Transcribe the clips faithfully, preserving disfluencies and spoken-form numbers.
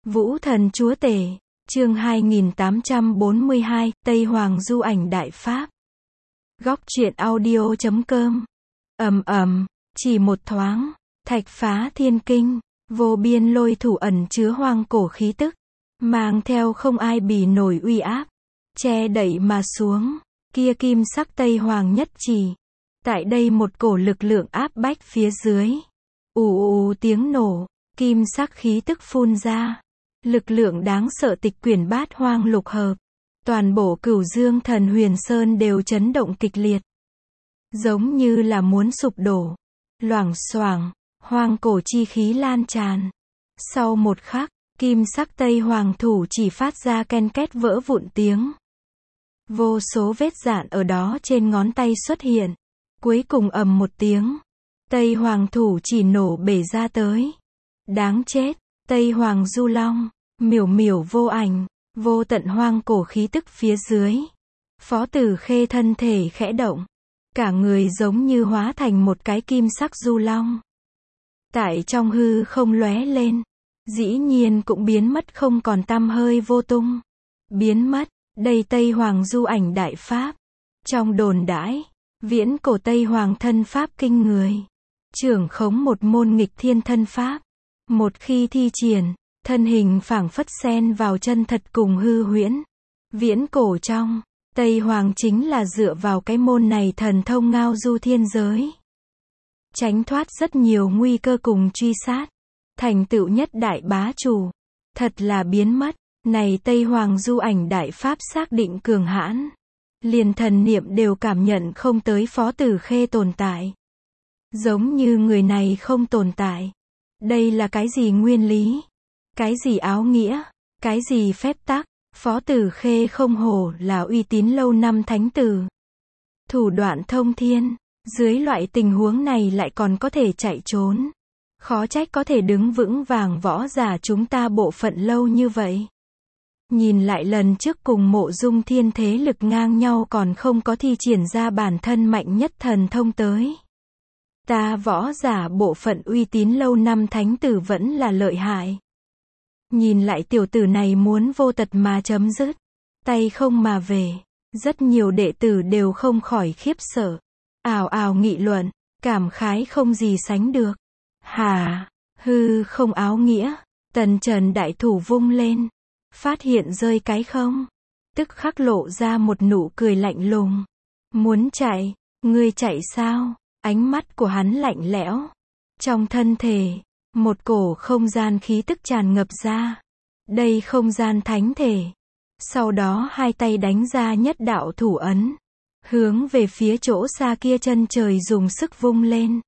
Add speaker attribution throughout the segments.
Speaker 1: Vũ thần chúa tể, chương hai nghìn tám trăm bốn mươi hai, Tây Hoàng du ảnh Đại Pháp. Góc truyện audio chấm com. Ầm ầm, chỉ một thoáng, thạch phá thiên kinh, vô biên lôi thủ ẩn chứa hoang cổ khí tức, mang theo không ai bì nổi uy áp, che đậy mà xuống, kia kim sắc Tây Hoàng nhất chỉ. Tại đây một cổ lực lượng áp bách phía dưới. Ù ù tiếng nổ, kim sắc khí tức phun ra. Lực lượng đáng sợ tịch quyển bát hoang lục hợp. Toàn bộ Cửu Dương Thần Huyền Sơn đều chấn động kịch liệt. Giống như là muốn sụp đổ. Loảng xoảng, hoang cổ chi khí lan tràn. Sau một khắc, kim sắc Tây Hoàng thủ chỉ phát ra ken két vỡ vụn tiếng. Vô số vết dạn ở đó trên ngón tay xuất hiện. Cuối cùng ầm một tiếng. Tây Hoàng thủ chỉ nổ bể ra tới. Đáng chết, Tây Hoàng du long, miểu miểu vô ảnh, vô tận hoang cổ khí tức phía dưới. Phó Tử Khê thân thể khẽ động. Cả người giống như hóa thành một cái kim sắc du long. Tại trong hư không lóe lên. Dĩ nhiên cũng biến mất không còn tăm hơi vô tung. Biến mất, đây Tây Hoàng du ảnh Đại Pháp. Trong đồn đãi, viễn cổ Tây Hoàng thân pháp kinh người. Trưởng khống một môn nghịch thiên thân pháp. Một khi thi triển, thân hình phảng phất xen vào chân thật cùng hư huyễn. Viễn cổ trong, Tây Hoàng chính là dựa vào cái môn này thần thông ngao du thiên giới. Tránh thoát rất nhiều nguy cơ cùng truy sát. Thành tựu nhất đại bá chủ. Thật là biến mất, này Tây Hoàng du ảnh Đại Pháp xác định cường hãn. Liền thần niệm đều cảm nhận không tới Phó Tử Khê tồn tại. Giống như người này không tồn tại. Đây là cái gì nguyên lý? Cái gì áo nghĩa? Cái gì phép tắc? Phó Tử Khê không hổ là uy tín lâu năm thánh tử. Thủ đoạn thông thiên, dưới loại tình huống này lại còn có thể chạy trốn. Khó trách có thể đứng vững vàng võ giả chúng ta bộ phận lâu như vậy. Nhìn lại lần trước cùng Mộ Dung Thiên thế lực ngang nhau còn không có thi triển ra bản thân mạnh nhất thần thông tới. Ta võ giả bộ phận uy tín lâu năm thánh tử vẫn là lợi hại. Nhìn lại tiểu tử này muốn vô tật mà chấm dứt. Tay không mà về. Rất nhiều đệ tử đều không khỏi khiếp sợ. Ào ào nghị luận. Cảm khái không gì sánh được. Hà, hư không áo nghĩa. Tần Trần đại thủ vung lên. Phát hiện rơi cái không. Tức khắc lộ ra một nụ cười lạnh lùng. Muốn chạy, ngươi chạy sao? Ánh mắt của hắn lạnh lẽo. Trong thân thể, một cổ không gian khí tức tràn ngập ra. Đây không gian thánh thể. Sau đó hai tay đánh ra nhất đạo thủ ấn. Hướng về phía chỗ xa kia chân trời dùng sức vung lên.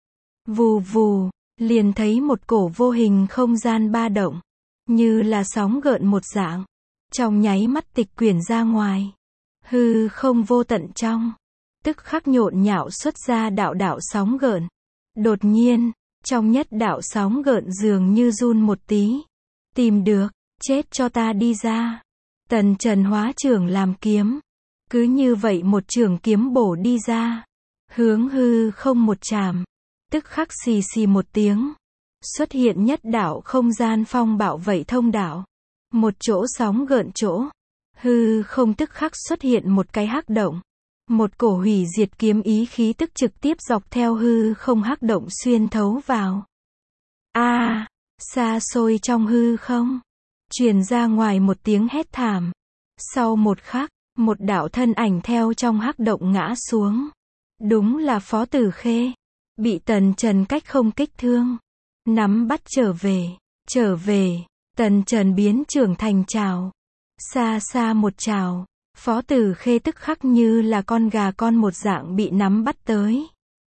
Speaker 1: Vù vù, liền thấy một cổ vô hình không gian ba động. Như là sóng gợn một dạng. Trong nháy mắt tịch quyển ra ngoài. Hư không vô tận trong. Tức khắc nhộn nhạo xuất ra đạo đạo sóng gợn. Đột nhiên, trong nhất đạo sóng gợn dường như run một tí. Tìm được, chết cho ta đi ra. Tần Trần hóa trưởng làm kiếm. Cứ như vậy một trường kiếm bổ đi ra. Hướng hư không một chạm. Tức khắc xì xì một tiếng. Xuất hiện nhất đạo không gian phong bạo vậy thông đạo. Một chỗ sóng gợn chỗ. Hư không tức khắc xuất hiện một cái hắc động. Một cổ hủy diệt kiếm ý khí tức trực tiếp dọc theo hư không hắc động xuyên thấu vào. A, à, xa xôi trong hư không. Truyền ra ngoài một tiếng hét thảm. Sau một khắc, một đạo thân ảnh theo trong hắc động ngã xuống. Đúng là Phó Tử Khê. Bị Tần Trần cách không kích thương. Nắm bắt trở về, trở về, Tần Trần biến trưởng thành trào. Xa xa một trào, Phó Tử Khê tức khắc như là con gà con một dạng bị nắm bắt tới.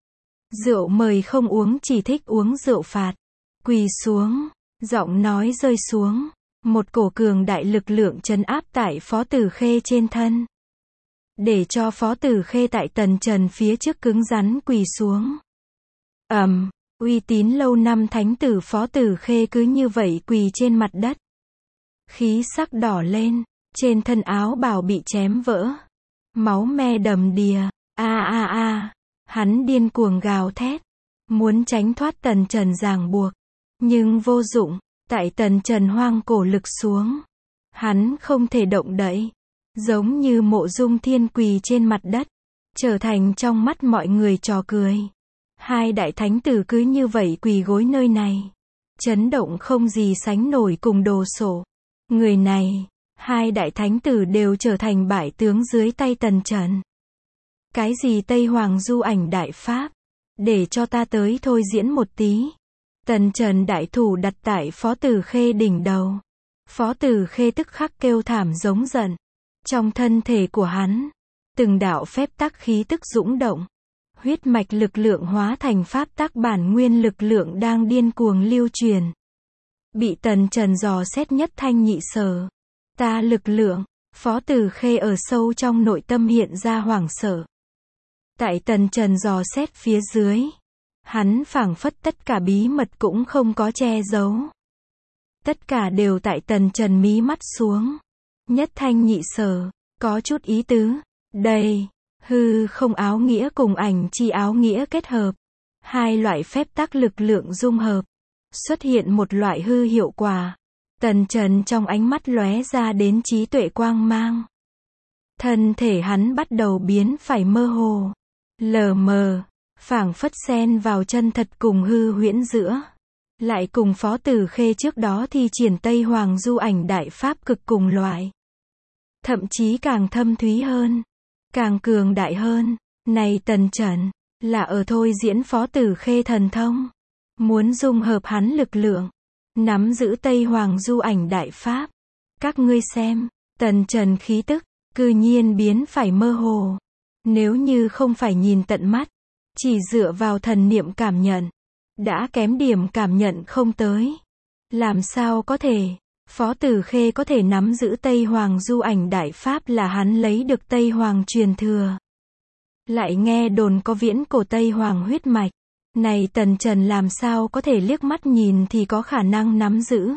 Speaker 1: Rượu mời không uống chỉ thích uống rượu phạt. Quỳ xuống, giọng nói rơi xuống. Một cổ cường đại lực lượng trấn áp tại Phó Tử Khê trên thân. Để cho Phó Tử Khê tại Tần Trần phía trước cứng rắn quỳ xuống. Ầm. Um, Uy tín lâu năm thánh tử Phó Tử Khê cứ như vậy quỳ trên mặt đất. Khí sắc đỏ lên, trên thân áo bào bị chém vỡ. Máu me đầm đìa, a a a, hắn điên cuồng gào thét. Muốn tránh thoát Tần Trần ràng buộc. Nhưng vô dụng, Tại Tần Trần hoang cổ lực xuống. Hắn không thể động đậy. Giống như Mộ Dung Thiên quỳ trên mặt đất. Trở thành trong mắt mọi người trò cười. Hai đại thánh tử cứ như vậy quỳ gối nơi này. Chấn động không gì sánh nổi cùng đồ sộ. Người này, hai đại thánh tử đều trở thành bại tướng dưới tay Tần Trần. Cái gì Tây Hoàng Du Ảnh Đại Pháp? Để cho ta tới thôi diễn một tí. Tần Trần đại thủ đặt tại Phó Tử Khê đỉnh đầu. Phó Tử Khê tức khắc kêu thảm giống giận. Trong thân thể của hắn, từng đạo phép tắc khí tức dũng động. Huyết mạch lực lượng hóa thành pháp tắc bản nguyên lực lượng đang điên cuồng lưu truyền. Bị Tần Trần dò xét nhất thanh nhị sở. Ta lực lượng, Phó Tử Khê ở sâu trong nội tâm hiện ra hoảng sợ. Tại Tần Trần dò xét phía dưới, hắn phảng phất tất cả bí mật cũng không có che giấu. Tất cả đều tại Tần Trần mí mắt xuống. Nhất thanh nhị sở, có chút ý tứ. Đây, hư không áo nghĩa cùng ảnh chi áo nghĩa kết hợp. Hai loại phép tắc lực lượng dung hợp. Xuất hiện một loại hư hiệu quả. Tần Trần trong ánh mắt lóe ra đến trí tuệ quang mang. Thân thể hắn bắt đầu biến phải mơ hồ. Lờ mờ, phảng phất xen vào chân thật cùng hư huyễn giữa. Lại cùng Phó Tử Khê trước đó thi triển Tây Hoàng Du Ảnh Đại Pháp cực cùng loại. Thậm chí càng thâm thúy hơn. Càng cường đại hơn. Này Tần Trần, là ở thôi diễn Phó Tử Khê thần thông. Muốn dung hợp hắn lực lượng. Nắm giữ Tây Hoàng Du Ảnh Đại Pháp. Các ngươi xem, Tần Trần khí tức, cư nhiên biến phải mơ hồ. Nếu như không phải nhìn tận mắt, chỉ dựa vào thần niệm cảm nhận, đã kém điểm cảm nhận không tới. Làm sao có thể, Phó Tử Khê có thể nắm giữ Tây Hoàng Du Ảnh Đại Pháp là hắn lấy được Tây Hoàng truyền thừa. Lại nghe đồn có viễn cổ Tây Hoàng huyết mạch. Này Tần Trần làm sao có thể liếc mắt nhìn thì có khả năng nắm giữ.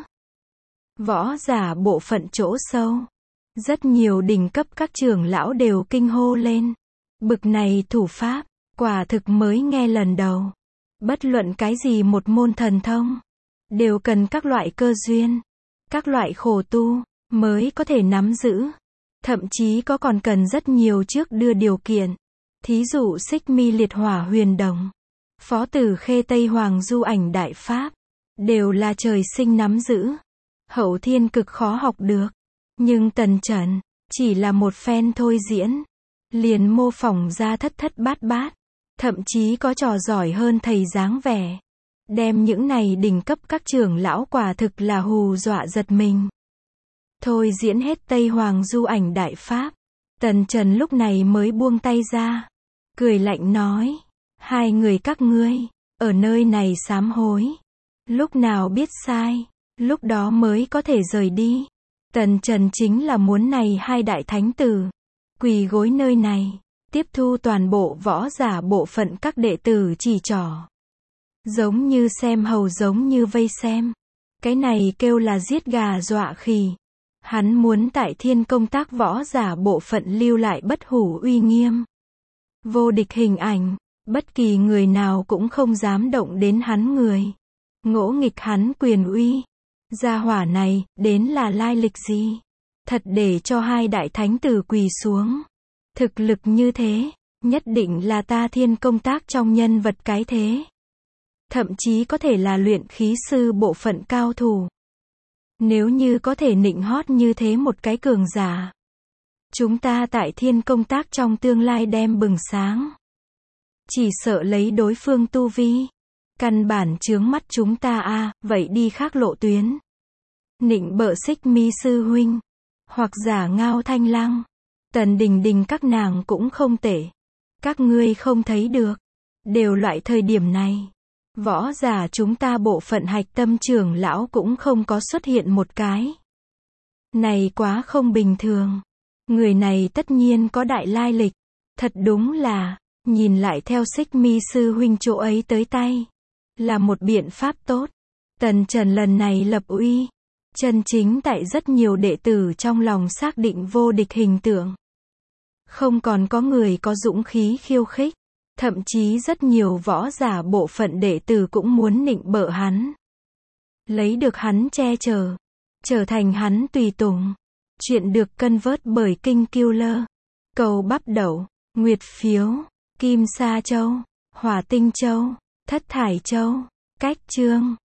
Speaker 1: Võ giả bộ phận chỗ sâu. Rất nhiều đỉnh cấp các trưởng lão đều kinh hô lên. Bực này thủ pháp, quả thực mới nghe lần đầu. Bất luận cái gì một môn thần thông, đều cần các loại cơ duyên, các loại khổ tu, mới có thể nắm giữ. Thậm chí có còn cần rất nhiều trước đưa điều kiện. Thí dụ Xích Mi Liệt Hỏa Huyền Đồng, Phó Tử Khê Tây Hoàng Du Ảnh Đại Pháp, đều là trời sinh nắm giữ. Hậu thiên cực khó học được. Nhưng Tần Trần, chỉ là một phen thôi diễn. Liền mô phỏng ra thất thất bát bát. Thậm chí có trò giỏi hơn thầy dáng vẻ. Đem những này đỉnh cấp các trưởng lão quả thực là hù dọa giật mình. Thôi diễn hết Tây Hoàng Du Ảnh Đại Pháp. Tần Trần lúc này mới buông tay ra. Cười lạnh nói. Hai người các ngươi, ở nơi này sám hối. Lúc nào biết sai, lúc đó mới có thể rời đi. Tần Trần chính là muốn này hai đại thánh tử. Quỳ gối nơi này, tiếp thu toàn bộ võ giả bộ phận các đệ tử chỉ trỏ. Giống như xem hầu giống như vây xem. Cái này kêu là giết gà dọa khỉ. Hắn muốn tại thiên công tác võ giả bộ phận lưu lại bất hủ uy nghiêm. Vô địch hình ảnh. Bất kỳ người nào cũng không dám động đến hắn người. Ngỗ nghịch hắn quyền uy. Gia hỏa này, đến là lai lịch gì? Thật để cho hai đại thánh tử quỳ xuống. Thực lực như thế, nhất định là ta thiên công tác trong nhân vật cái thế. Thậm chí có thể là luyện khí sư bộ phận cao thủ. Nếu như có thể nịnh hót như thế một cái cường giả. Chúng ta tại thiên công tác trong tương lai đem bừng sáng. Chỉ sợ lấy đối phương tu vi. Căn bản chướng mắt chúng ta a à, vậy đi khác lộ tuyến. Nịnh bợ Xích Mi sư huynh. Hoặc giả Ngao Thanh Lăng. Tần Đình Đình các nàng cũng không tệ. Các ngươi không thấy được. Đều loại thời điểm này. Võ giả chúng ta bộ phận hạch tâm trưởng lão cũng không có xuất hiện một cái. Này quá không bình thường. Người này tất nhiên có đại lai lịch. Thật đúng là, nhìn lại theo Xích Mi sư huynh chỗ ấy tới tay. Là một biện pháp tốt. Tần Trần lần này lập uy. Chân chính tại rất nhiều đệ tử trong lòng xác định vô địch hình tượng. Không còn có người có dũng khí khiêu khích. Thậm chí rất nhiều võ giả bộ phận đệ tử cũng muốn nịnh bợ hắn. lấy được hắn che chở, trở thành hắn tùy tùng. Chuyện được cân vớt bởi King Killer. Cầu bắp đậu, nguyệt phiếu, kim sa châu, hỏa tinh châu, thất thải châu. Cách chương